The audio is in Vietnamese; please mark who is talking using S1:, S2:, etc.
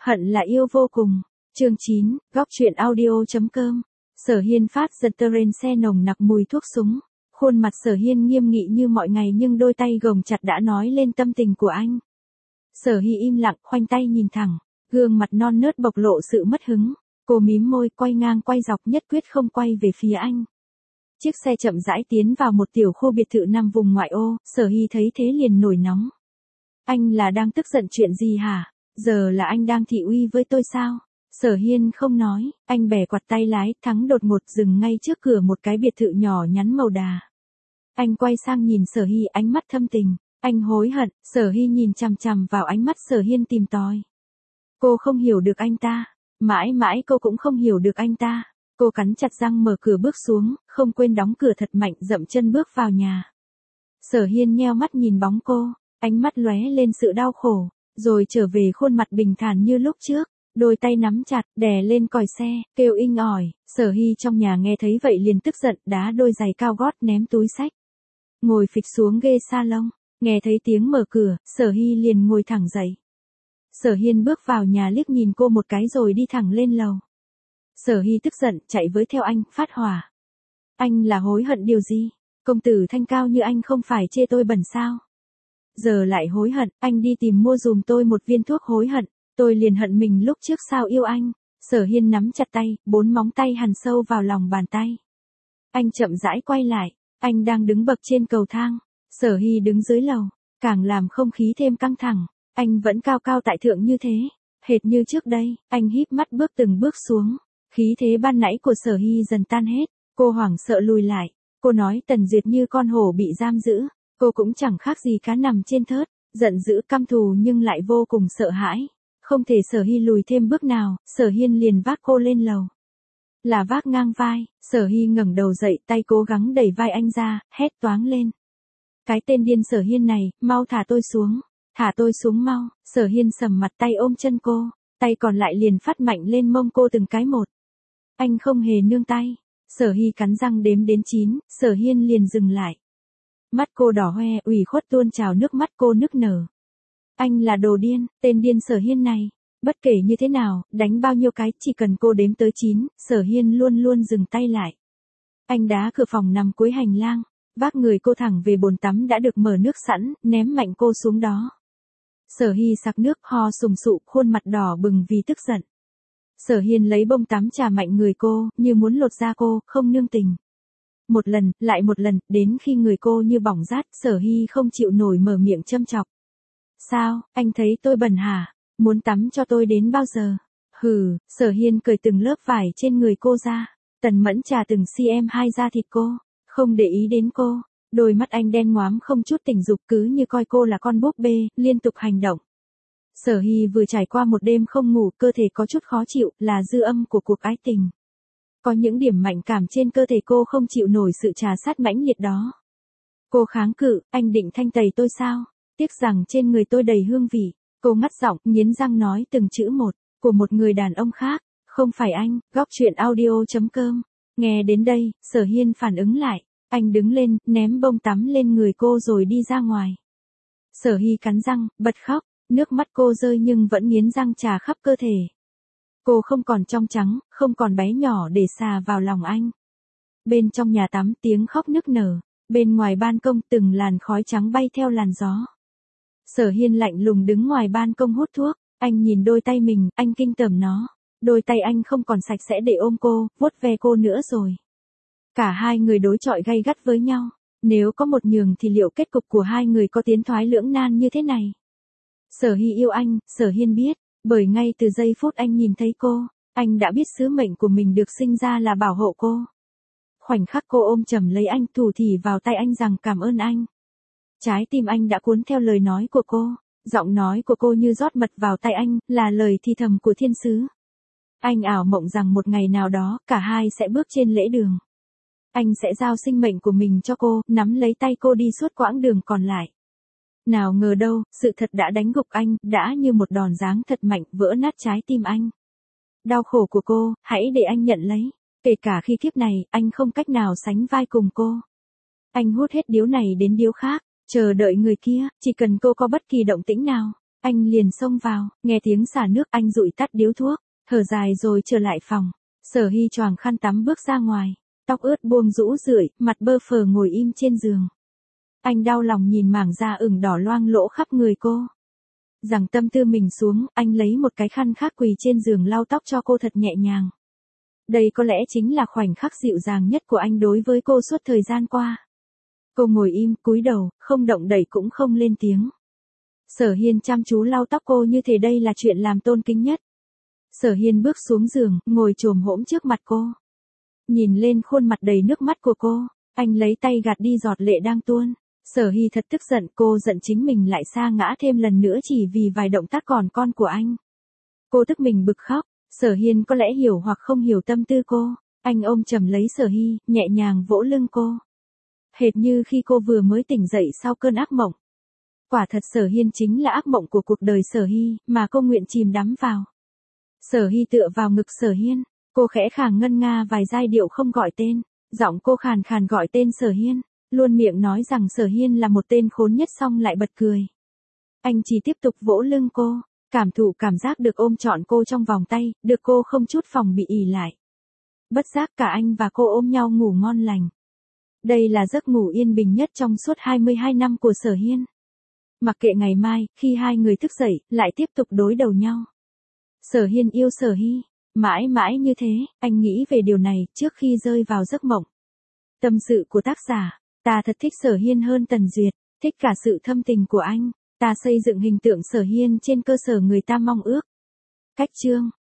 S1: Hận là yêu vô cùng. Chương 9, góc truyện audio.com. Sở Hiên phát giật tơ rên xe nồng nặc mùi thuốc súng. Khuôn mặt Sở Hiên nghiêm nghị như mọi ngày nhưng đôi tay gồng chặt đã nói lên tâm tình của anh. Sở Hi im lặng, khoanh tay nhìn thẳng, gương mặt non nớt bộc lộ sự mất hứng. Cô mím môi, quay ngang quay dọc, nhất quyết không quay về phía anh. Chiếc xe chậm rãi tiến vào một tiểu khu biệt thự nằm vùng ngoại ô, Sở Hi thấy thế liền nổi nóng. Anh là đang tức giận chuyện gì hả? Giờ là anh đang thị uy với tôi sao? Sở Hiên không nói, anh bẻ quạt tay lái, thắng đột ngột dừng ngay trước cửa một cái biệt thự nhỏ nhắn màu đà. Anh quay sang nhìn Sở Hi, ánh mắt thâm tình. Anh hối hận. Sở Hi nhìn chằm chằm vào ánh mắt Sở Hiên tìm tòi. Cô không hiểu được anh ta. Mãi mãi cô cũng không hiểu được anh ta. Cô cắn chặt răng mở cửa bước xuống, không quên đóng cửa thật mạnh, dậm chân bước vào nhà. Sở Hiên nheo mắt nhìn bóng cô, ánh mắt lóe lên sự đau khổ, rồi trở về khuôn mặt bình thản như lúc trước, đôi tay nắm chặt, đè lên còi xe, kêu inh ỏi. Sở Hi trong nhà nghe thấy vậy liền tức giận, đá đôi giày cao gót ném túi xách. Ngồi phịch xuống ghế salon, nghe thấy tiếng mở cửa, Sở Hi liền ngồi thẳng dậy. Sở Hiên bước vào nhà liếc nhìn cô một cái rồi đi thẳng lên lầu. Sở Hi tức giận, chạy với theo anh, phát hỏa. Anh là hối hận điều gì? Công tử thanh cao như anh không phải chê tôi bẩn sao? Giờ lại hối hận, anh đi tìm mua dùm tôi một viên thuốc hối hận, tôi liền hận mình lúc trước sao yêu anh. Sở Hiên nắm chặt tay, 4 móng tay hằn sâu vào lòng bàn tay. Anh chậm rãi quay lại, anh đang đứng bậc trên cầu thang, Sở Hi đứng dưới lầu, càng làm không khí thêm căng thẳng, anh vẫn cao cao tại thượng như thế, hệt như trước đây, anh híp mắt bước từng bước xuống, khí thế ban nãy của Sở Hi dần tan hết, cô hoảng sợ lùi lại, cô nói Tần Duyệt như con hổ bị giam giữ, cô cũng chẳng khác gì cá nằm trên thớt, giận dữ căm thù nhưng lại vô cùng sợ hãi, không thể Sở Hi lùi thêm bước nào, Sở Hiên liền vác cô lên lầu. Là vác ngang vai, Sở Hi ngẩng đầu dậy, tay cố gắng đẩy vai anh ra, hét toáng lên. Cái tên điên Sở Hiên này, mau thả tôi xuống mau. Sở Hiên sầm mặt, tay ôm chân cô, tay còn lại liền phát mạnh lên mông cô từng cái một. Anh không hề nương tay. Sở Hi cắn răng đếm đến 9, Sở Hiên liền dừng lại. Mắt cô đỏ hoe, ủy khuất tuôn trào nước mắt, cô nức nở. Anh là đồ điên, tên điên Sở Hiên này. Bất kể như thế nào, đánh bao nhiêu cái, chỉ cần cô đếm tới 9, Sở Hiên luôn luôn dừng tay lại. Anh đá cửa phòng nằm cuối hành lang, vác người cô thẳng về bồn tắm đã được mở nước sẵn, ném mạnh cô xuống đó. Sở Hi sặc nước, ho sùng sụ, khuôn mặt đỏ bừng vì tức giận. Sở Hiên lấy bông tắm chà mạnh người cô, như muốn lột da cô, không nương tình. Một lần, lại một lần, đến khi người cô như bỏng rát, Sở Hi không chịu nổi mở miệng châm chọc. Sao, anh thấy tôi bẩn hả? Muốn tắm cho tôi đến bao giờ? Hừ. Sở Hiên cởi từng lớp vải trên người cô ra, tần mẫn trà từng cm2 da thịt cô, không để ý đến cô. Đôi mắt anh đen ngoám không chút tình dục, cứ như coi cô là con búp bê, liên tục hành động. Sở Hi vừa trải qua một đêm không ngủ, cơ thể có chút khó chịu, là dư âm của cuộc ái tình. Có những điểm mạnh cảm trên cơ thể cô không chịu nổi sự trà sát mãnh liệt đó. Cô kháng cự, anh định thanh tẩy tôi sao? Tiếc rằng trên người tôi đầy hương vị. Cô ngắt giọng, nghiến răng nói từng chữ một, của một người đàn ông khác, không phải anh. Góc truyện audio.com. Nghe đến đây, Sở Hiên phản ứng lại, anh đứng lên, ném bông tắm lên người cô rồi đi ra ngoài. Sở Hi cắn răng, bật khóc, nước mắt cô rơi nhưng vẫn nghiến răng trà khắp cơ thể. Cô không còn trong trắng, không còn bé nhỏ để xà vào lòng anh. Bên trong nhà tắm tiếng khóc nức nở, bên ngoài ban công từng làn khói trắng bay theo làn gió. Sở Hiên lạnh lùng đứng ngoài ban công hút thuốc, anh nhìn đôi tay mình, anh kinh tởm nó. Đôi tay anh không còn sạch sẽ để ôm cô, vuốt ve cô nữa rồi. Cả hai người đối chọi gay gắt với nhau, nếu có một nhường thì liệu kết cục của hai người có tiến thoái lưỡng nan như thế này? Sở Hi yêu anh, Sở Hiên biết, bởi ngay từ giây phút anh nhìn thấy cô, anh đã biết sứ mệnh của mình được sinh ra là bảo hộ cô. Khoảnh khắc cô ôm chầm lấy anh, thủ thỉ vào tay anh rằng cảm ơn anh. Trái tim anh đã cuốn theo lời nói của cô, giọng nói của cô như rót mật vào tay anh, là lời thì thầm của thiên sứ. Anh ảo mộng rằng một ngày nào đó, cả hai sẽ bước trên lễ đường. Anh sẽ giao sinh mệnh của mình cho cô, nắm lấy tay cô đi suốt quãng đường còn lại. Nào ngờ đâu, sự thật đã đánh gục anh, đã như một đòn giáng thật mạnh, vỡ nát trái tim anh. Đau khổ của cô, hãy để anh nhận lấy. Kể cả khi kiếp này, anh không cách nào sánh vai cùng cô. Anh hút hết điếu này đến điếu khác, chờ đợi người kia, chỉ cần cô có bất kỳ động tĩnh nào, Anh liền xông vào, nghe tiếng xả nước anh dụi tắt điếu thuốc, thở dài rồi trở lại phòng. Sở Hy choàng khăn tắm bước ra ngoài, tóc ướt buông rũ rượi, mặt bơ phờ ngồi im trên giường. Anh đau lòng nhìn mảng da ửng đỏ loang lỗ khắp người cô. Giằng tâm tư mình xuống, anh lấy một cái khăn khác quỳ trên giường lau tóc cho cô thật nhẹ nhàng. Đây có lẽ chính là khoảnh khắc dịu dàng nhất của anh đối với cô suốt thời gian qua. Cô ngồi im, cúi đầu, không động đậy cũng không lên tiếng. Sở Hiên chăm chú lau tóc cô như thể đây là chuyện làm tôn kính nhất. Sở Hiên bước xuống giường, ngồi chồm hổm trước mặt cô. Nhìn lên khuôn mặt đầy nước mắt của cô, anh lấy tay gạt đi giọt lệ đang tuôn. Sở Hy thật tức giận, cô giận chính mình lại sa ngã thêm lần nữa chỉ vì vài động tác còn con của anh. Cô tức mình bực khóc, Sở Hiên có lẽ hiểu hoặc không hiểu tâm tư cô. Anh ôm chầm lấy Sở Hy, nhẹ nhàng vỗ lưng cô. Hệt như khi cô vừa mới tỉnh dậy sau cơn ác mộng. Quả thật Sở Hiên chính là ác mộng của cuộc đời Sở Hy, mà cô nguyện chìm đắm vào. Sở Hy tựa vào ngực Sở Hiên, cô khẽ khàng ngân nga vài giai điệu không gọi tên, giọng cô khàn khàn gọi tên Sở Hiên, luôn miệng nói rằng Sở Hiên là một tên khốn nhất xong lại bật cười. Anh chỉ tiếp tục vỗ lưng cô, cảm thụ cảm giác được ôm trọn cô trong vòng tay, được cô không chút phòng bị ỉ lại. Bất giác cả anh và cô ôm nhau ngủ ngon lành. Đây là giấc ngủ yên bình nhất trong suốt 22 năm của Sở Hiên. Mặc kệ ngày mai, khi hai người thức dậy, lại tiếp tục đối đầu nhau. Sở Hiên yêu Sở Hy, mãi mãi như thế, anh nghĩ về điều này trước khi rơi vào giấc mộng. Tâm sự của tác giả, ta thật thích Sở Hiên hơn Tần Duyệt, thích cả sự thâm tình của anh, ta xây dựng hình tượng Sở Hiên trên cơ sở người ta mong ước. Cách chương